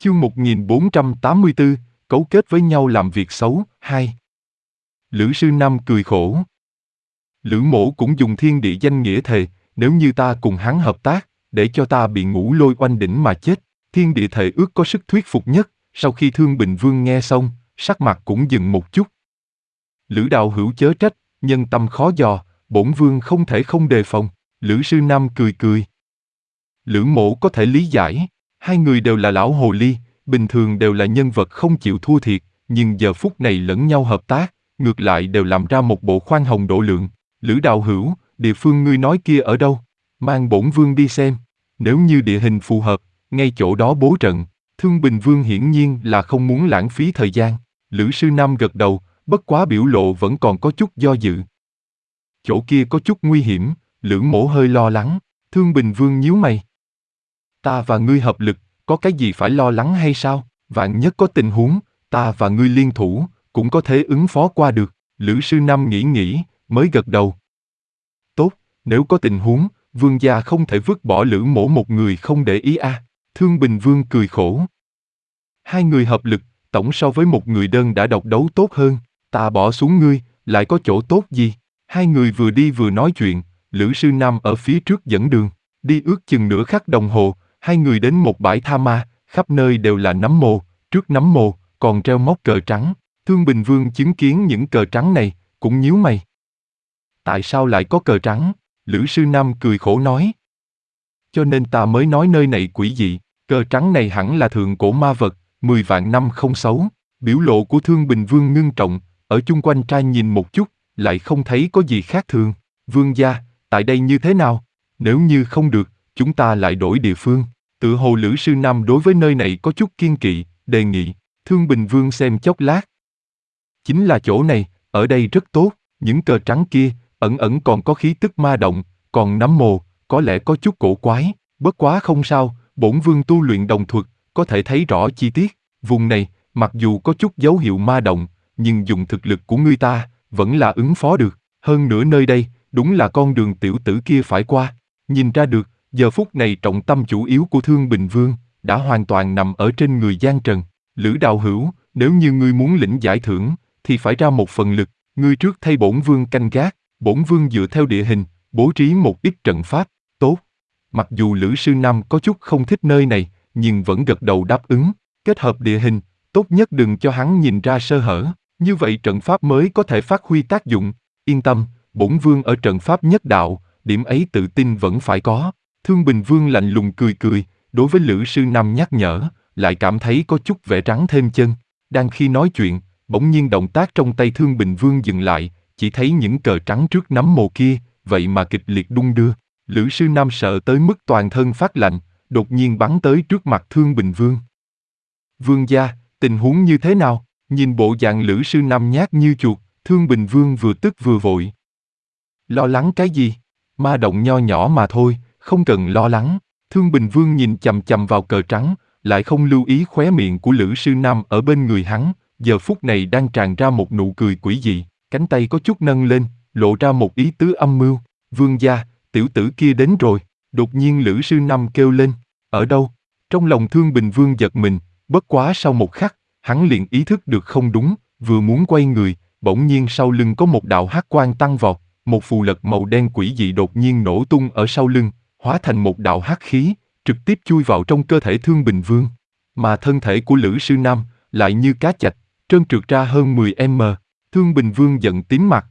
Chương 1484, cấu kết với nhau làm việc xấu, 2. Lữ sư Năm cười khổ. Lữ mỗ cũng dùng thiên địa danh nghĩa thề, nếu như ta cùng hắn hợp tác, để cho ta bị ngũ lôi oanh đỉnh mà chết. Thiên địa thề ước có sức thuyết phục nhất. Sau khi Thương Bình Vương nghe xong, sắc mặt cũng dừng một chút. Lữ đạo hữu chớ trách, nhân tâm khó dò, bổn vương không thể không đề phòng. Lữ sư Năm cười cười. Lữ mỗ có thể lý giải, hai người đều là lão hồ ly, bình thường đều là nhân vật không chịu thua thiệt, nhưng giờ phút này lẫn nhau hợp tác, ngược lại đều làm ra một bộ khoan hồng độ lượng. Lữ đạo hữu, địa phương ngươi nói kia ở đâu? Mang bổn vương đi xem. Nếu như địa hình phù hợp, ngay chỗ đó bố trận. Thương Bình Vương hiển nhiên là không muốn lãng phí thời gian. Lữ sư Năm gật đầu, bất quá biểu lộ vẫn còn có chút do dự. Chỗ kia có chút nguy hiểm, Lữ mỗ hơi lo lắng. Thương Bình Vương nhíu mày. Ta và ngươi hợp lực, có cái gì phải lo lắng hay sao? Vạn nhất có tình huống, ta và ngươi liên thủ, cũng có thể ứng phó qua được. Lữ sư Năm nghĩ, mới gật đầu. Tốt, nếu có tình huống, vương gia không thể vứt bỏ Lữ mỗ một người không để ý a. Thương Bình Vương cười khổ. Hai người hợp lực, tổng so với một người đơn đã độc đấu tốt hơn. Ta bỏ xuống ngươi, lại có chỗ tốt gì? Hai người vừa đi vừa nói chuyện, Lữ sư Năm ở phía trước dẫn đường. Đi ước chừng nửa khắc đồng hồ, hai người đến một bãi tha ma, khắp nơi đều là nấm mồ, trước nấm mồ còn treo móc cờ trắng. Thương Bình Vương chứng kiến những cờ trắng này, cũng nhíu mày. Tại sao lại có cờ trắng? Lữ sư Năm cười khổ nói. Cho nên ta mới nói nơi này quỷ dị, cờ trắng này hẳn là thượng cổ ma vật, 10 vạn năm không xấu. Biểu lộ của Thương Bình Vương ngưng trọng, ở chung quanh trai nhìn một chút, lại không thấy có gì khác thường. Vương gia, tại đây như thế nào? Nếu như không được, chúng ta lại đổi địa phương. Tự hồ Lữ sư Năm đối với nơi này có chút kiên kỵ, đề nghị. Thương Bình Vương xem chốc lát. Chính là chỗ này, ở đây rất tốt, những cờ trắng kia, ẩn ẩn còn có khí tức ma động, còn nấm mồ, có lẽ có chút cổ quái, bất quá không sao, bổn vương tu luyện đồng thuật, có thể thấy rõ chi tiết. Vùng này, mặc dù có chút dấu hiệu ma động, nhưng dùng thực lực của ngươi ta, vẫn là ứng phó được. Hơn nữa nơi đây, đúng là con đường tiểu tử kia phải qua. Nhìn ra được, giờ phút này trọng tâm chủ yếu của Thương Bình Vương, đã hoàn toàn nằm ở trên người Giang Trần. Lữ đạo hữu, nếu như ngươi muốn lĩnh giải thưởng, thì phải ra một phần lực, ngươi trước thay bổn vương canh gác, bổn vương dựa theo địa hình, bố trí một ít trận pháp, tốt. Mặc dù Lữ sư Năm có chút không thích nơi này, nhưng vẫn gật đầu đáp ứng, kết hợp địa hình, tốt nhất đừng cho hắn nhìn ra sơ hở, như vậy trận pháp mới có thể phát huy tác dụng. Yên tâm, bổn vương ở trận pháp nhất đạo, điểm ấy tự tin vẫn phải có. Thương Bình Vương lạnh lùng cười, đối với Lữ sư Năm nhắc nhở, lại cảm thấy có chút vẻ rắn thêm chân. Đang khi nói chuyện, bỗng nhiên động tác trong tay Thương Bình Vương dừng lại, chỉ thấy những cờ trắng trước nấm mồ kia, vậy mà kịch liệt đung đưa. Lữ sư Năm sợ tới mức toàn thân phát lạnh, đột nhiên bắn tới trước mặt Thương Bình Vương. Vương gia, tình huống như thế nào? Nhìn bộ dạng Lữ sư Năm nhát như chuột, Thương Bình Vương vừa tức vừa vội. Lo lắng cái gì? Ma động nho nhỏ mà thôi, không cần lo lắng. Thương Bình Vương nhìn chằm chằm vào cờ trắng, lại không lưu ý khóe miệng của Lữ sư Năm ở bên người hắn, giờ phút này đang tràn ra một nụ cười quỷ dị, cánh tay có chút nâng lên, lộ ra một ý tứ âm mưu. Vương gia, tiểu tử kia đến rồi. Đột nhiên Lữ sư Năm kêu lên. Ở đâu? Trong lòng Thương Bình Vương giật mình, bất quá sau một khắc, hắn liền ý thức được không đúng, vừa muốn quay người, bỗng nhiên sau lưng có một đạo hắc quang tăng vọt, một phù lật màu đen quỷ dị đột nhiên nổ tung ở sau lưng, hóa thành một đạo hắc khí, trực tiếp chui vào trong cơ thể Thương Bình Vương. Mà thân thể của Lữ sư Năm lại như cá chạch, trơn trượt ra hơn 10m. Thương Bình Vương giận tím mặt.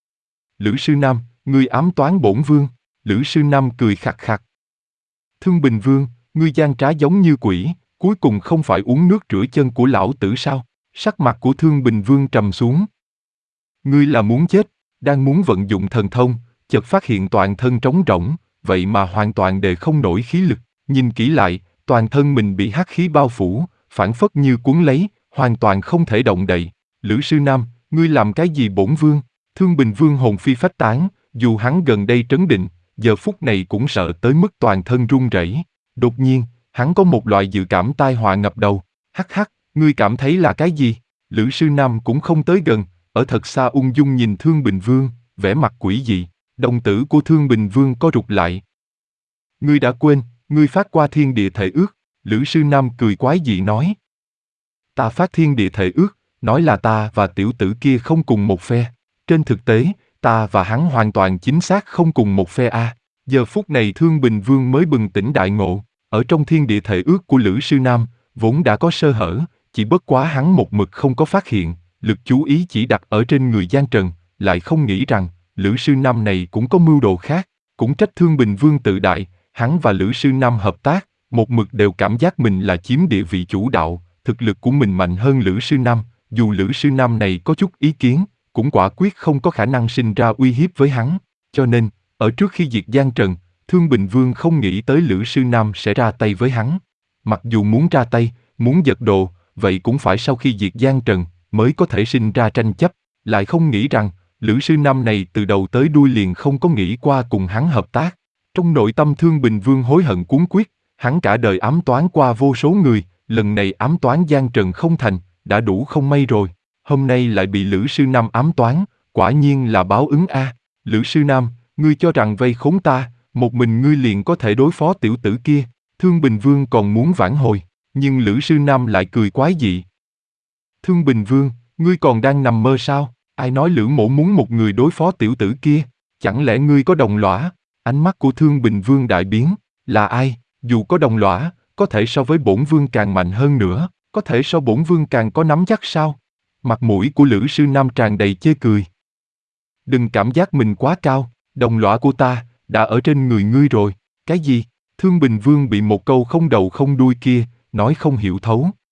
Lữ sư Năm, ngươi ám toán bổn vương. Lữ sư Năm cười khặc khặc. Thương Bình Vương, ngươi gian trá giống như quỷ, cuối cùng không phải uống nước rửa chân của lão tử sao? Sắc mặt của Thương Bình Vương trầm xuống. Ngươi là muốn chết, đang muốn vận dụng thần thông, chợt phát hiện toàn thân trống rỗng, vậy mà hoàn toàn đề không nổi khí lực. Nhìn kỹ lại, toàn thân mình bị hắc khí bao phủ, phảng phất như cuốn lấy, hoàn toàn không thể động đậy. Lữ sư Nam, ngươi làm cái gì bổn vương? Thương Bình Vương hồn phi phách tán, dù hắn gần đây trấn định, giờ phút này cũng sợ tới mức toàn thân run rẩy. Đột nhiên, hắn có một loại dự cảm tai họa ngập đầu. Hắc hắc, ngươi cảm thấy là cái gì? Lữ sư Nam cũng không tới gần, ở thật xa ung dung nhìn Thương Bình Vương, vẻ mặt quỷ dị. Đồng tử của Thương Bình Vương co rụt lại. Ngươi đã quên, ngươi phát qua thiên địa thể ước. Lữ Sư Nam cười quái dị nói. Ta phát thiên địa thệ ước, nói là ta và tiểu tử kia không cùng một phe. Trên thực tế, ta và hắn hoàn toàn chính xác không cùng một phe a. Giờ phút này Thương Bình Vương mới bừng tỉnh đại ngộ, ở trong thiên địa thệ ước của Lữ Sư Nam, vốn đã có sơ hở, chỉ bất quá hắn một mực không có phát hiện, lực chú ý chỉ đặt ở trên người Giang Trần, lại không nghĩ rằng, Lữ Sư Nam này cũng có mưu đồ khác, cũng trách Thương Bình Vương tự đại, hắn và Lữ Sư Nam hợp tác, một mực đều cảm giác mình là chiếm địa vị chủ đạo, thực lực của mình mạnh hơn Lữ Sư Nam, dù Lữ Sư Nam này có chút ý kiến, cũng quả quyết không có khả năng sinh ra uy hiếp với hắn, cho nên, ở trước khi diệt Giang Trần, Thương Bình Vương không nghĩ tới Lữ Sư Nam sẽ ra tay với hắn. Mặc dù muốn ra tay, muốn giật đồ, vậy cũng phải sau khi diệt Giang Trần, mới có thể sinh ra tranh chấp, lại không nghĩ rằng, Lữ Sư Nam này từ đầu tới đuôi liền không có nghĩ qua cùng hắn hợp tác. Trong nội tâm Thương Bình Vương hối hận cuống quyết, hắn cả đời ám toán qua vô số người, lần này ám toán Giang Trần không thành, đã đủ không may rồi. Hôm nay lại bị Lữ Sư Nam ám toán, quả nhiên là báo ứng a. Lữ Sư Nam, ngươi cho rằng vây khốn ta, một mình ngươi liền có thể đối phó tiểu tử kia. Thương Bình Vương còn muốn vãn hồi, nhưng Lữ Sư Nam lại cười quái dị. Thương Bình Vương, ngươi còn đang nằm mơ sao? Ai nói Lữ mỗ muốn một người đối phó tiểu tử kia? Chẳng lẽ ngươi có đồng lõa? Ánh mắt của Thương Bình Vương đại biến, là ai? Dù có đồng lõa, có thể so với bổn vương càng mạnh hơn nữa, có thể so bổn vương càng có nắm chắc sao? Mặt mũi của Lữ Sư Nam tràn đầy chê cười. Đừng cảm giác mình quá cao, đồng lõa của ta, đã ở trên người ngươi rồi. Cái gì? Thương Bình Vương bị một câu không đầu không đuôi kia, nói không hiểu thấu.